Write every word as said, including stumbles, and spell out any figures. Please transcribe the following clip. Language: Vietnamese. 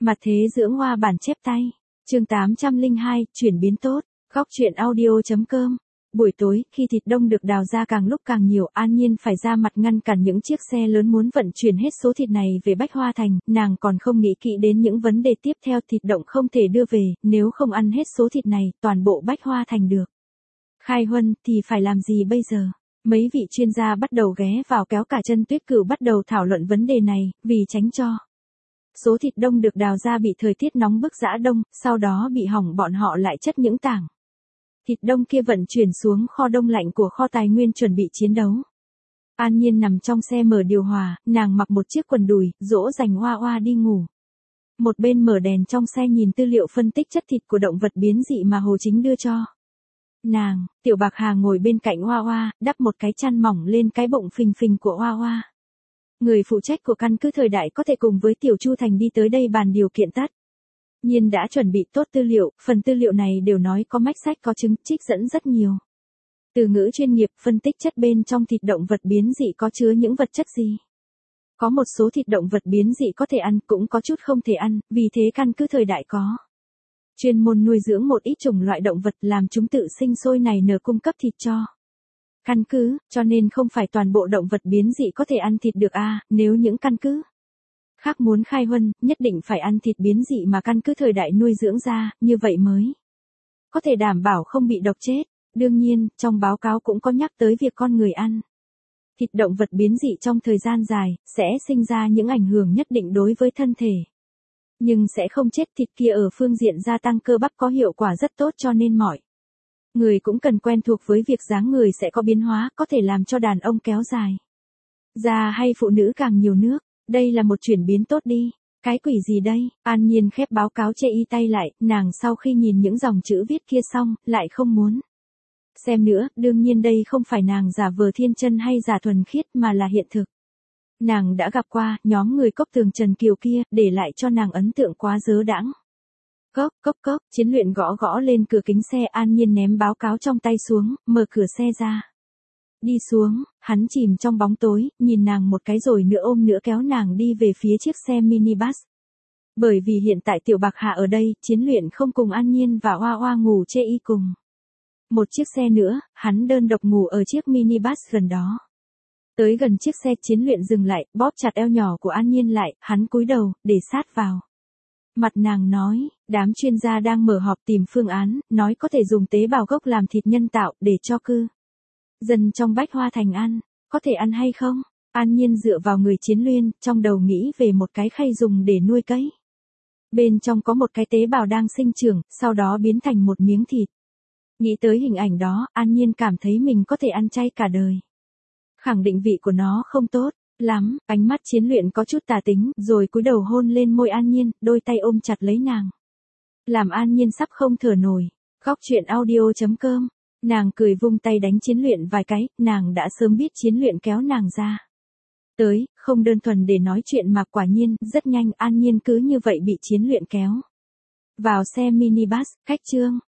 Mặt thế dưỡng hoa bản chép tay. Chương tám trăm lẻ hai, chuyển biến tốt. Góc truyện audio chấm com. Buổi tối, khi thịt đông được đào ra càng lúc càng nhiều, An Nhiên phải ra mặt ngăn cản những chiếc xe lớn muốn vận chuyển hết số thịt này về Bách Hoa Thành, nàng còn không nghĩ kỹ đến những vấn đề tiếp theo. Thịt động không thể đưa về, nếu không ăn hết số thịt này, toàn bộ Bách Hoa Thành được khai huân, thì phải làm gì bây giờ? Mấy vị chuyên gia bắt đầu ghé vào kéo cả chân Tuyết Cửu bắt đầu thảo luận vấn đề này, vì tránh cho số thịt đông được đào ra bị thời tiết nóng bức giã đông, sau đó bị hỏng, bọn họ lại chất những tảng thịt đông kia vận chuyển xuống kho đông lạnh của kho tài nguyên chuẩn bị chiến đấu. An Nhiên nằm trong xe mở điều hòa, nàng mặc một chiếc quần đùi, dỗ dành Hoa Hoa đi ngủ. Một bên mở đèn trong xe nhìn tư liệu phân tích chất thịt của động vật biến dị mà Hồ Chính đưa cho nàng. Tiểu Bạc Hà ngồi bên cạnh Hoa Hoa, đắp một cái chăn mỏng lên cái bụng phình phình của Hoa Hoa. Người phụ trách của căn cứ thời đại có thể cùng với Tiểu Chu Thành đi tới đây bàn điều kiện tất. Nhiên đã chuẩn bị tốt tư liệu, phần tư liệu này đều nói có mách sách có chứng, trích dẫn rất nhiều từ ngữ chuyên nghiệp, phân tích chất bên trong thịt động vật biến dị có chứa những vật chất gì. Có một số thịt động vật biến dị có thể ăn, cũng có chút không thể ăn, vì thế căn cứ thời đại có chuyên môn nuôi dưỡng một ít chủng loại động vật làm chúng tự sinh sôi nảy nở cung cấp thịt cho căn cứ, cho nên không phải toàn bộ động vật biến dị có thể ăn thịt được a. À, nếu những căn cứ khác muốn khai huân, nhất định phải ăn thịt biến dị mà căn cứ thời đại nuôi dưỡng ra, như vậy mới có thể đảm bảo không bị độc chết. Đương nhiên, trong báo cáo cũng có nhắc tới việc con người ăn thịt động vật biến dị trong thời gian dài, sẽ sinh ra những ảnh hưởng nhất định đối với thân thể. Nhưng sẽ không chết. Thịt kia ở phương diện gia tăng cơ bắp có hiệu quả rất tốt, cho nên mọi người cũng cần quen thuộc với việc dáng người sẽ có biến hóa, có thể làm cho đàn ông kéo dài da hay phụ nữ càng nhiều nước. Đây là một chuyển biến tốt đi. Cái quỷ gì đây? An Nhiên khép báo cáo chê y tay lại, nàng sau khi nhìn những dòng chữ viết kia xong, lại không muốn xem nữa. Đương nhiên đây không phải nàng giả vờ thiên chân hay giả thuần khiết mà là hiện thực. Nàng đã gặp qua nhóm người cốc tường Trần Kiều kia, để lại cho nàng ấn tượng quá dớ đãng. Cốc, cốc, cốc, Chiến Luyện gõ gõ lên cửa kính xe. An Nhiên ném báo cáo trong tay xuống, mở cửa xe ra. Đi xuống, hắn chìm trong bóng tối, nhìn nàng một cái rồi nữa ôm nữa kéo nàng đi về phía chiếc xe minibus. Bởi vì hiện tại Tiểu Bạc Hà ở đây, Chiến Luyện không cùng An Nhiên và Hoa Hoa ngủ chê y cùng một chiếc xe nữa, hắn đơn độc ngủ ở chiếc minibus gần đó. Tới gần chiếc xe, Chiến Luyện dừng lại, bóp chặt eo nhỏ của An Nhiên lại, hắn cúi đầu, để sát vào mặt nàng nói, đám chuyên gia đang mở họp tìm phương án, nói có thể dùng tế bào gốc làm thịt nhân tạo, để cho cư dân trong Bách Hoa Thành ăn, có thể ăn hay không? An Nhiên dựa vào người Chiến Luyện, trong đầu nghĩ về một cái khay dùng để nuôi cấy. Bên trong có một cái tế bào đang sinh trưởng, sau đó biến thành một miếng thịt. Nghĩ tới hình ảnh đó, An Nhiên cảm thấy mình có thể ăn chay cả đời. Khẳng định vị của nó không tốt lắm. Ánh mắt Chiến Luyện có chút tà tính, rồi cúi đầu hôn lên môi An Nhiên, đôi tay ôm chặt lấy nàng, làm An Nhiên sắp không thở nổi. Góc truyện audio chấm com. Nàng cười vung tay đánh Chiến Luyện vài cái, nàng đã sớm biết Chiến Luyện kéo nàng ra tới, không đơn thuần để nói chuyện mà quả nhiên, rất nhanh An Nhiên cứ như vậy bị Chiến Luyện kéo vào xe minibus. Khách trương,